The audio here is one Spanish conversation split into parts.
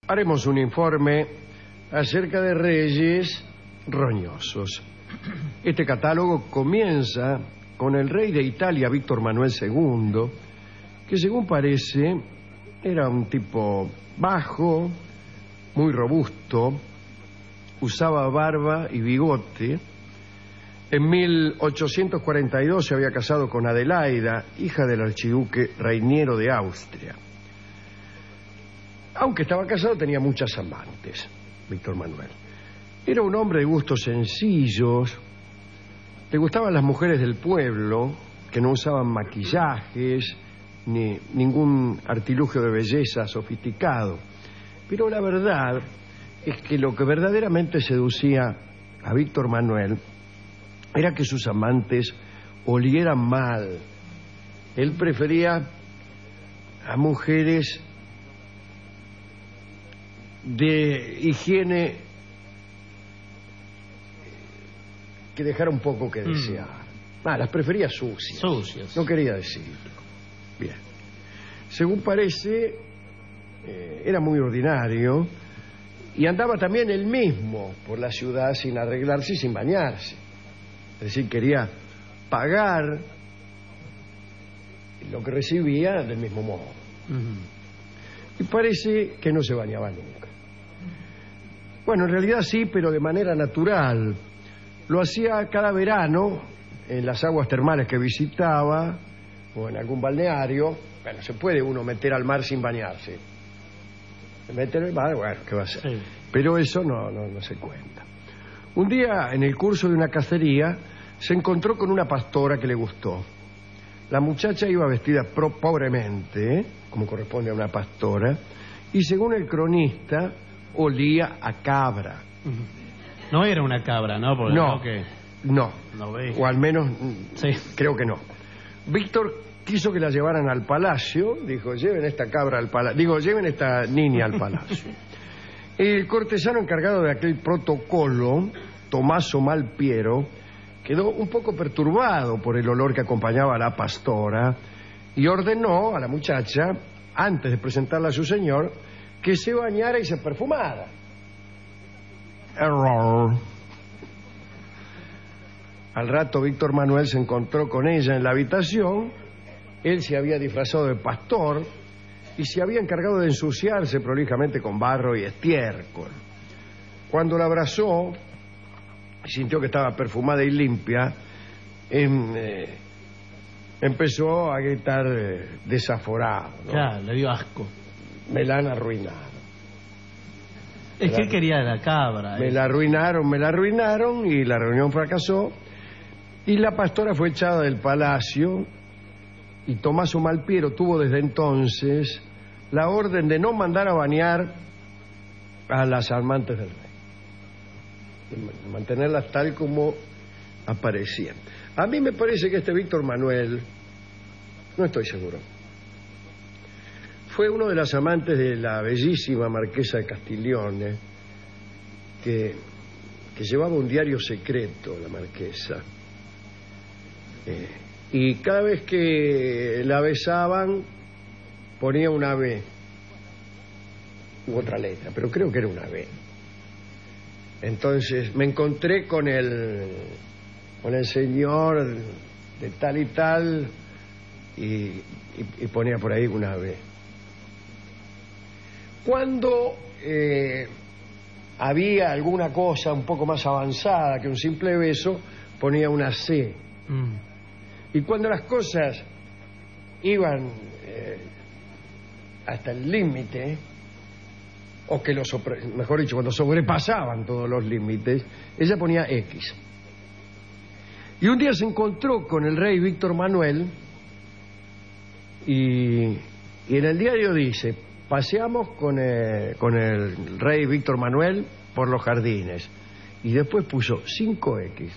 haremos un informe acerca de reyes roñosos. Este catálogo comienza con el rey de Italia, Víctor Manuel II, que según parece era un tipo bajo, muy robusto, usaba barba y bigote. En 1842 se había casado con Adelaida, hija del archiduque Rainiero de Austria. Aunque estaba casado, tenía muchas amantes, Víctor Manuel. Era un hombre de gustos sencillos, le gustaban las mujeres del pueblo, que no usaban maquillajes ni ningún artilugio de belleza sofisticado. Pero la verdad es que lo que verdaderamente seducía a Víctor Manuel era que sus amantes olieran mal. Él prefería a mujeres de higiene que dejara un poco que desear. Las prefería sucias. Sucias. No quería decirlo. Bien. Según parece, era muy ordinario y andaba también él mismo por la ciudad sin arreglarse y sin bañarse. Es decir, quería pagar lo que recibía del mismo modo. Y parece que no se bañaba nunca. Bueno, en realidad sí, pero de manera natural. Lo hacía cada verano en las aguas termales que visitaba o en algún balneario. Bueno, se puede uno meter al mar sin bañarse. Se mete en el mar, bueno, ¿qué va a hacer? Sí. Pero eso no se cuenta. Un día, en el curso de una cacería, se encontró con una pastora que le gustó. La muchacha iba vestida pobremente, como corresponde a una pastora, y según el cronista, olía a cabra. No era una cabra, ¿no? Porque no. O al menos, sí, creo que no. Víctor quiso que la llevaran al palacio, dijo, lleven esta cabra al palacio. Digo, lleven esta niña al palacio. El cortesano encargado de aquel protocolo, Tommaso Malpiero, quedó un poco perturbado por el olor que acompañaba a la pastora y ordenó a la muchacha, antes de presentarla a su señor, que se bañara y se perfumara. Error. Al rato Víctor Manuel se encontró con ella en la habitación. Él se había disfrazado de pastor y se había encargado de ensuciarse prolijamente con barro y estiércol. Cuando la abrazó, sintió que estaba perfumada y limpia, empezó a gritar desaforado, ¿no? Claro, le dio asco. Me la han arruinado. Es que él quería la cabra. Me la arruinaron y la reunión fracasó. Y la pastora fue echada del palacio y Tommaso Malpiero tuvo desde entonces la orden de no mandar a bañar a las amantes del rey, de mantenerlas tal como aparecían. A mí me parece que este Víctor Manuel, no estoy seguro, fue uno de las amantes de la bellísima marquesa de Castiglione, que llevaba un diario secreto, la marquesa. Y cada vez que la besaban, ponía una B u otra letra, pero creo que era una B. Entonces me encontré con el señor de tal y tal y ponía por ahí una B. Cuando había alguna cosa un poco más avanzada que un simple beso, ponía una C. Y cuando las cosas iban hasta el límite, o que mejor dicho, cuando sobrepasaban todos los límites, ella ponía X. Y un día se encontró con el rey Víctor Manuel y en el diario dice: paseamos con el rey Víctor Manuel por los jardines. Y después puso 5X.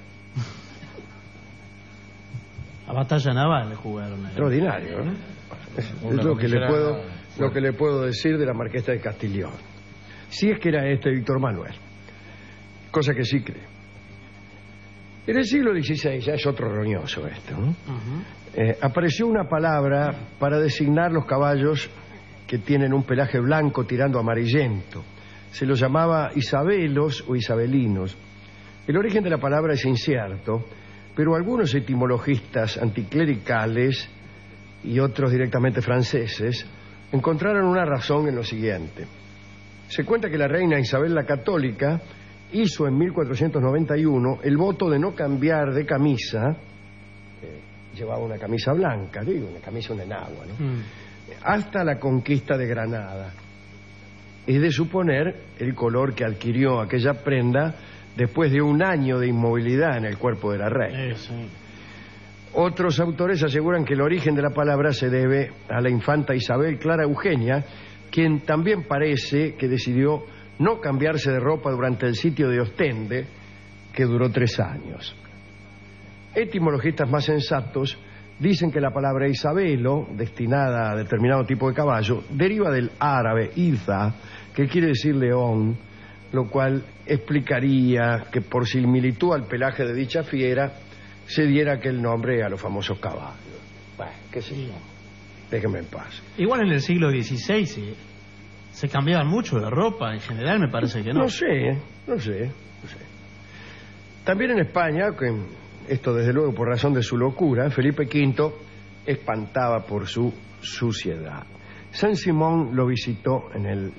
A batalla naval le jugaron ahí. Extraordinario, ¿no? Es lo que le puedo decir de la marquesa de Castiglione. Si es que era este Víctor Manuel. Cosa que sí creo. En el siglo XVI, ya es otro roñoso esto, ¿no? Apareció una palabra para designar los caballos que tienen un pelaje blanco tirando amarillento. Se los llamaba isabelos o isabelinos. El origen de la palabra es incierto, pero algunos etimologistas anticlericales y otros directamente franceses encontraron una razón en lo siguiente. Se cuenta que la reina Isabel la Católica hizo en 1491 el voto de no cambiar de camisa, llevaba una camisa blanca, una camisa de enagua, ¿no? Hasta la conquista de Granada. Es de suponer el color que adquirió aquella prenda después de un año de inmovilidad en el cuerpo de la reina. Sí. Otros autores aseguran que el origen de la palabra se debe a la infanta Isabel Clara Eugenia, quien también parece que decidió no cambiarse de ropa durante el sitio de Ostende, que duró 3 años. Etimologistas más sensatos dicen que la palabra isabelo, destinada a determinado tipo de caballo, deriva del árabe iza, que quiere decir león, lo cual explicaría que por similitud al pelaje de dicha fiera se diera aquel nombre a los famosos caballos. Bueno, qué sé yo. Déjenme en paz. Igual en el siglo XVI se cambiaban mucho de ropa, en general me parece que no. No sé. También en España, que esto desde luego por razón de su locura, Felipe V espantaba por su suciedad. Saint-Simon lo visitó en el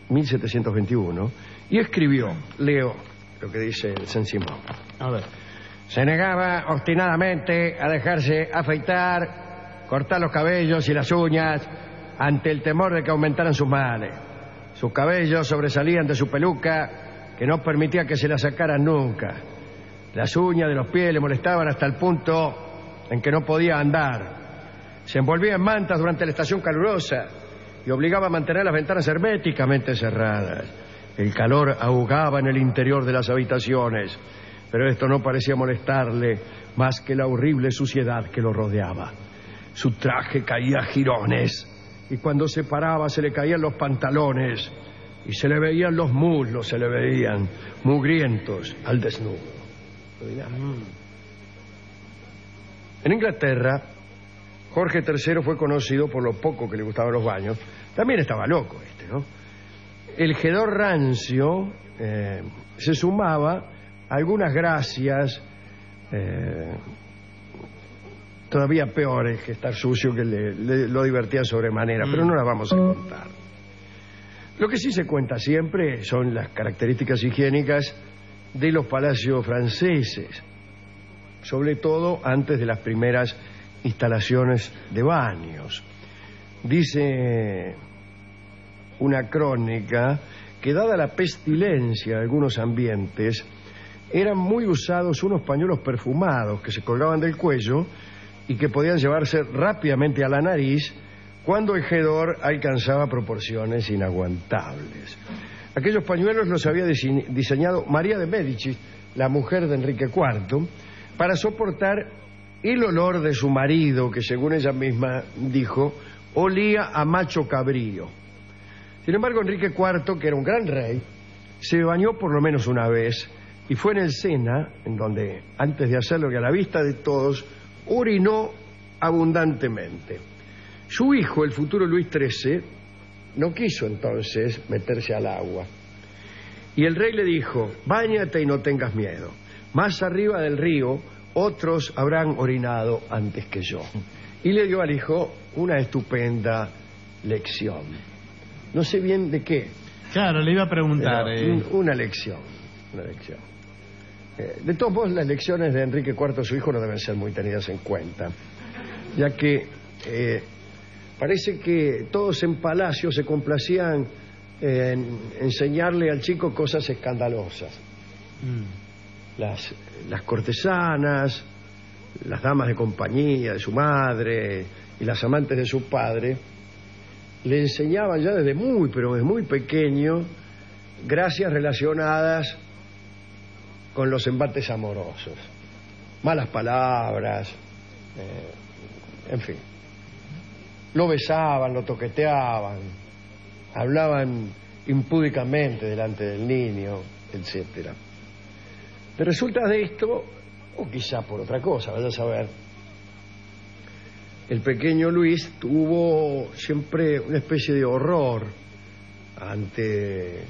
1721 y escribió, leo lo que dice Saint-Simon. A ver. Se negaba obstinadamente a dejarse afeitar, cortar los cabellos y las uñas ante el temor de que aumentaran sus males. Sus cabellos sobresalían de su peluca, que no permitía que se la sacaran nunca. Las uñas de los pies le molestaban hasta el punto en que no podía andar. Se envolvía en mantas durante la estación calurosa y obligaba a mantener las ventanas herméticamente cerradas. El calor ahogaba en el interior de las habitaciones, pero esto no parecía molestarle más que la horrible suciedad que lo rodeaba. Su traje caía a jirones y cuando se paraba se le caían los pantalones y se le veían los muslos, se le veían mugrientos al desnudo. En Inglaterra, Jorge III fue conocido por lo poco que le gustaban los baños. También estaba loco ¿no? El jedor rancio se sumaba a algunas gracias todavía peores que estar sucio, que lo divertía sobremanera, pero no las vamos a contar. Lo que sí se cuenta siempre son las características higiénicas de los palacios franceses, sobre todo antes de las primeras instalaciones de baños. Dice una crónica que, dada la pestilencia de algunos ambientes, eran muy usados unos pañuelos perfumados que se colgaban del cuello y que podían llevarse rápidamente a la nariz cuando el hedor alcanzaba proporciones inaguantables. Aquellos pañuelos los había diseñado María de Médicis, la mujer de Enrique IV, para soportar el olor de su marido, que según ella misma dijo, olía a macho cabrío. Sin embargo, Enrique IV, que era un gran rey, se bañó por lo menos una vez, y fue en el Sena, en donde, antes de hacerlo que a la vista de todos, orinó abundantemente. Su hijo, el futuro Luis XIII, no quiso entonces meterse al agua. Y el rey le dijo, báñate y no tengas miedo. Más arriba del río, otros habrán orinado antes que yo. Y le dio al hijo una estupenda lección. No sé bien de qué. Claro, le iba a preguntar. Una lección. De todos modos, las lecciones de Enrique IV, su hijo, no deben ser muy tenidas en cuenta, ya que parece que todos en palacio se complacían en enseñarle al chico cosas escandalosas. Las cortesanas, las damas de compañía de su madre y las amantes de su padre le enseñaban ya desde pero desde muy pequeño, gracias relacionadas con los embates amorosos, malas palabras, en fin. Lo besaban, lo toqueteaban, hablaban impúdicamente delante del niño, etcétera. De resultas de esto, o quizá por otra cosa, vaya a saber, el pequeño Luis tuvo siempre una especie de horror ante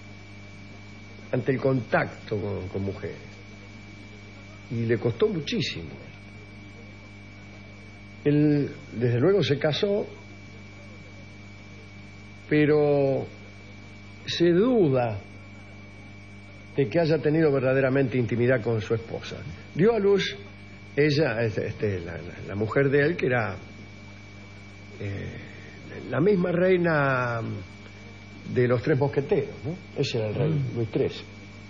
el contacto con mujeres. Y le costó muchísimo. Él, desde luego, se casó, pero se duda de que haya tenido verdaderamente intimidad con su esposa. Dio a luz ella, la mujer de él, que era la misma reina de los Tres Mosqueteros, ¿no? Ese era el rey Luis XIII.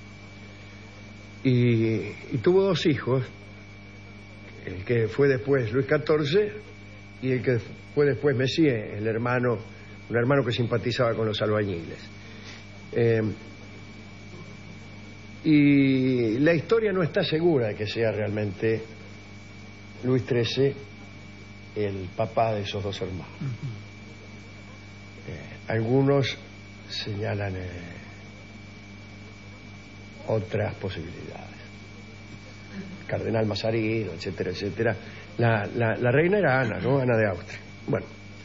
Y tuvo dos hijos, el que fue después Luis XIV y el que fue después Messier, un hermano que simpatizaba con los albañiles. Y la historia no está segura de que sea realmente Luis XIII el papá de esos dos hermanos. Algunos señalan otras posibilidades. Cardenal Mazarino, etcétera, etcétera. La reina era Ana, ¿no? Ana de Austria. Bueno,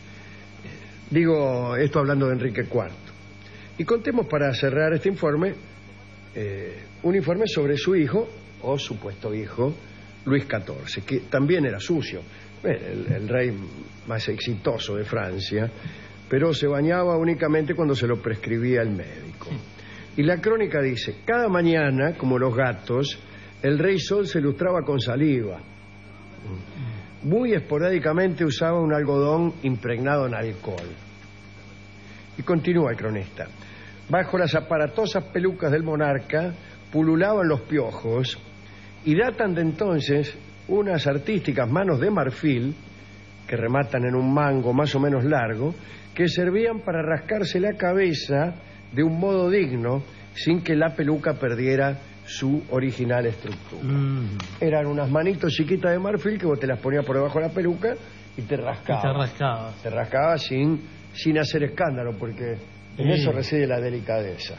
digo esto hablando de Enrique IV. Y contemos, para cerrar este informe, un informe sobre su hijo, o supuesto hijo, Luis XIV, que también era sucio, el rey más exitoso de Francia, pero se bañaba únicamente cuando se lo prescribía el médico. Y la crónica dice: cada mañana, como los gatos, el rey Sol se lustraba con saliva. Muy esporádicamente usaba un algodón impregnado en alcohol. Y continúa el cronista: bajo las aparatosas pelucas del monarca pululaban los piojos, y datan de entonces unas artísticas manos de marfil, que rematan en un mango más o menos largo, que servían para rascarse la cabeza de un modo digno, sin que la peluca perdiera su original estructura. Eran unas manitos chiquitas de marfil que vos te las ponías por debajo de la peluca y te rascabas. Te rascabas sin hacer escándalo, porque en eso reside la delicadeza.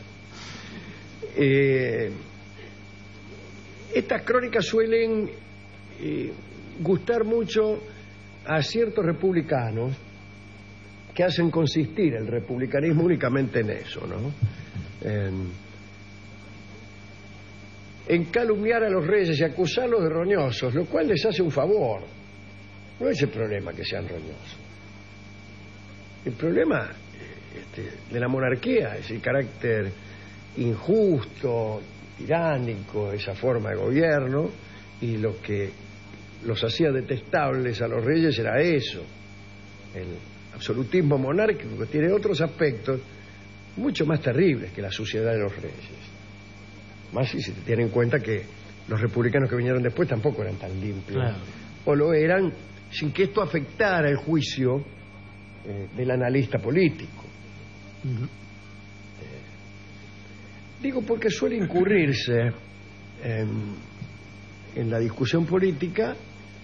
Estas crónicas suelen gustar mucho a ciertos republicanos que hacen consistir el republicanismo únicamente en eso, ¿no? En calumniar a los reyes y acusarlos de roñosos, lo cual les hace un favor. No es el problema que sean roñosos. El problema de la monarquía es el carácter injusto, tiránico, esa forma de gobierno, y lo que los hacía detestables a los reyes era eso, el absolutismo monárquico, que tiene otros aspectos mucho más terribles que la suciedad de los reyes. Más si se tiene en cuenta que los republicanos que vinieron después tampoco eran tan limpios, claro, o lo eran sin que esto afectara el juicio del analista político. Digo porque suele incurrirse en la discusión política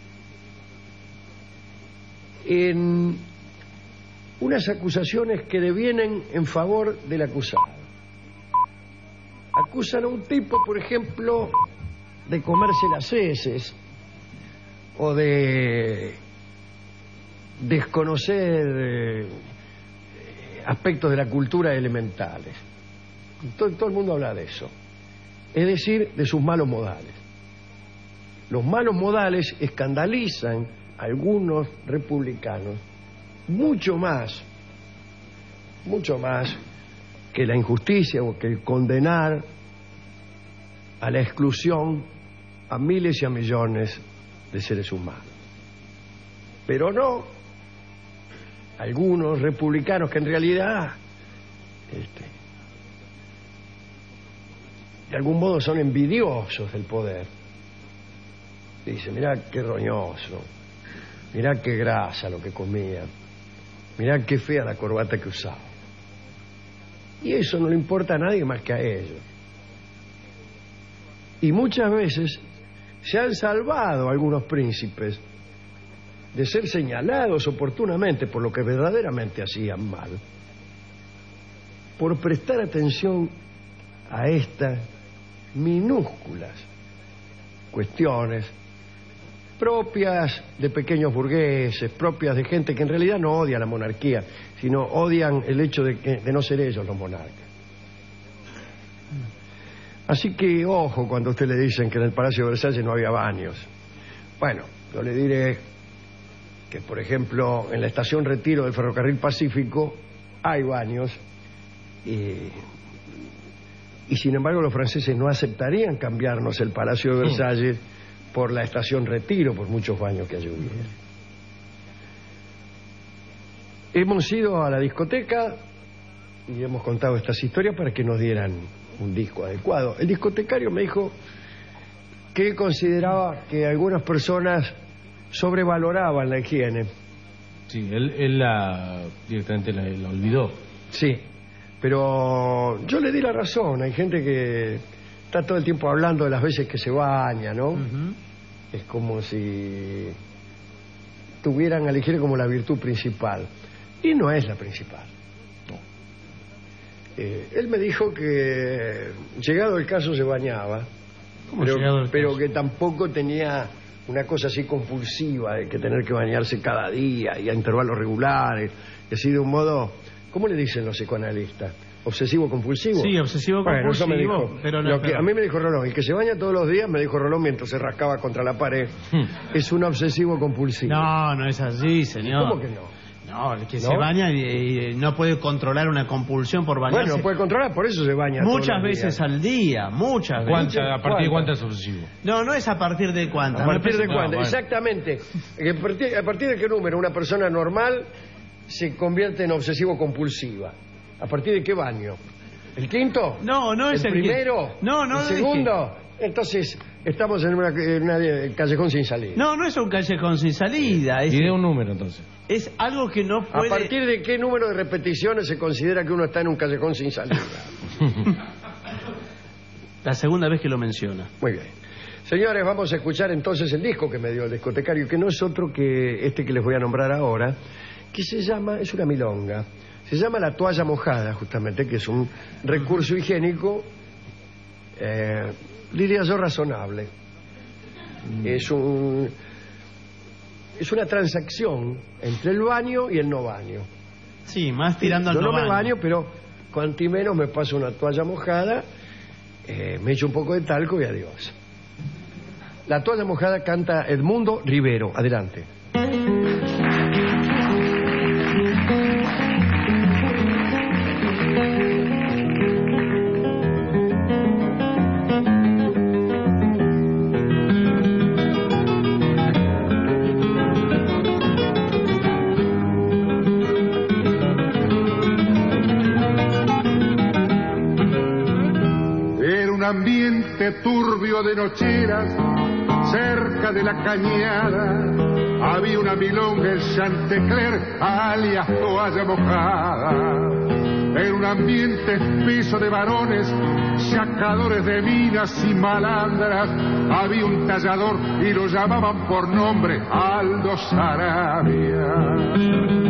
en unas acusaciones que devienen en favor del acusado. Acusan a un tipo, por ejemplo, de comerse las heces o de desconocer aspectos de la cultura elementales. Todo el mundo habla de eso. Es decir, de sus malos modales. Los malos modales escandalizan a algunos republicanos mucho más que la injusticia o que el condenar a la exclusión a miles y a millones de seres humanos. Pero no algunos republicanos que en realidad de algún modo son envidiosos del poder. Dicen: mirá qué roñoso, mirá qué grasa lo que comía, mirá qué fea la corbata que usaba. Y eso no le importa a nadie más que a ellos. Y muchas veces se han salvado algunos príncipes de ser señalados oportunamente por lo que verdaderamente hacían mal, por prestar atención a estas minúsculas cuestiones propias de pequeños burgueses, propias de gente que en realidad no odia la monarquía, sino odian el hecho de no ser ellos los monarcas. Así que, ojo, cuando a usted le dicen que en el Palacio de Versalles no había baños. Bueno, yo le diré que, por ejemplo, en la estación Retiro del Ferrocarril Pacífico hay baños y sin embargo los franceses no aceptarían cambiarnos el Palacio de Versalles por la estación Retiro, por muchos baños que allí hubiera. Hemos ido a la discoteca y hemos contado estas historias para que nos dieran un disco adecuado. El discotecario me dijo que consideraba que algunas personas sobrevaloraban la higiene. Sí, él directamente la olvidó. Sí, pero yo le di la razón. Hay gente que está todo el tiempo hablando de las veces que se baña, ¿no? Es como si tuvieran a la higiene como la virtud principal. Y no es la principal. Él me dijo que llegado el caso se bañaba, pero que tampoco tenía una cosa así compulsiva de que tener que bañarse cada día y a intervalos regulares, y así de un modo, ¿cómo le dicen los psicoanalistas? ¿Obsesivo-compulsivo? Sí, obsesivo-compulsivo. Bueno, eso me dijo. Pero no, a mí me dijo Rolón, el que se baña todos los días, me dijo Rolón mientras se rascaba contra la pared, es un obsesivo-compulsivo. No, no es así, señor. ¿Cómo que no? No, el que se baña y no puede controlar una compulsión por bañarse. Bueno, no puede controlar, por eso se baña muchas veces al día, muchas veces. ¿A partir de cuánto es obsesivo? No es a partir de cuánto. ¿A partir de cuánto? Exactamente. ¿A partir de qué número una persona normal se convierte en obsesivo-compulsiva? ¿A partir de qué baño? ¿El quinto? No es el primero. ¿El segundo? Entonces, estamos en una callejón sin salida. No es un callejón sin salida. Y de un número, entonces. Es algo que no puede... ¿A partir de qué número de repeticiones se considera que uno está en un callejón sin salida? La segunda vez que lo menciona. Muy bien. Señores, vamos a escuchar entonces el disco que me dio el discotecario, que no es otro que este que les voy a nombrar ahora, que se llama, es una milonga, se llama La Toalla Mojada, justamente, que es un recurso higiénico, diría yo, razonable. Es una transacción entre el baño y el no baño. Sí, más tirando al no no baño. Yo no me baño, pero cuanto menos me paso una toalla mojada, me echo un poco de talco y adiós. La Toalla Mojada canta Edmundo Rivero. Adelante. Ambiente turbio de nocheras, cerca de la cañada, había una milonga en Chantecler, alias Toalla Mojada. Era un ambiente espeso de varones, sacadores de minas y malandras. Había un tallador y lo llamaban por nombre Aldo Sarabia.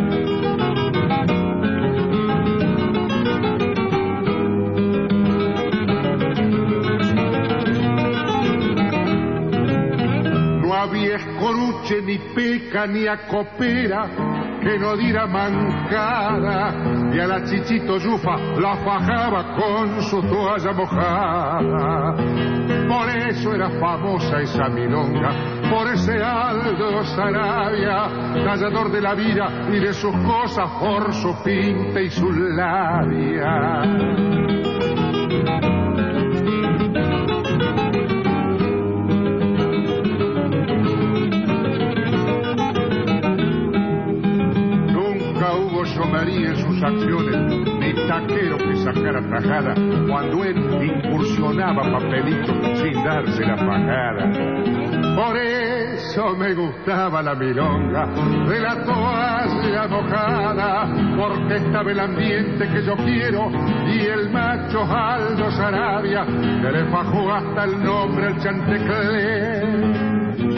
Había escoruche, ni peca, ni acopera que no diera mancada, y a la Chichito Yufa la fajaba con su toalla mojada. Por eso era famosa esa milonga, por ese Aldo Sarabia, tallador de la vida y de sus cosas, por su pinta y su labia. María en sus acciones, ni taquero que sacara tajada, cuando él incursionaba papelitos sin darse la pagada. Por eso me gustaba la milonga de la toalla mojada, porque estaba el ambiente que yo quiero y el macho Aldo Sarabia, que le fajó hasta el nombre al Chantecler.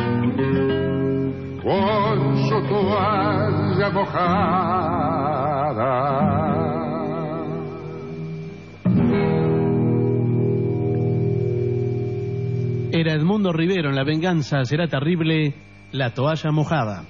Con su toalla mojada. Era Edmundo Rivero en La Venganza Será Terrible, La toalla mojada.